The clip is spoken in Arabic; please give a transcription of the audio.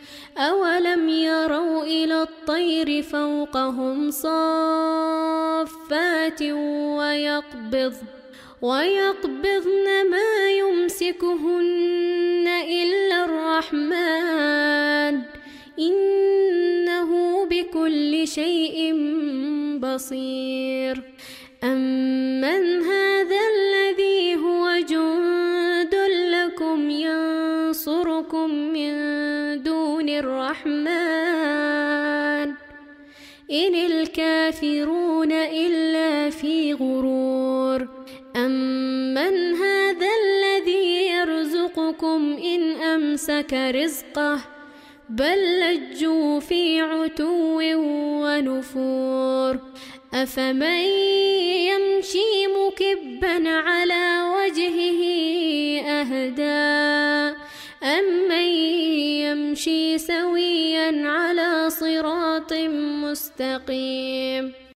أولم يروا إلى الطير فوقهم صافات ويقبضن ما يمسكهن إلا الرحمن إنه بكل شيء بصير. أمن هذا الذي هو جند لكم ينصركم من دون الرحمن إن الكافرون إلا في غرور. أمن هذا الذي يرزقكم إن أمسك رزقه بل لجوا في عتو ونفور. أفمن يمشي مكبا على وجهه أهدى أمن يمشي سويا على صراط مستقيم.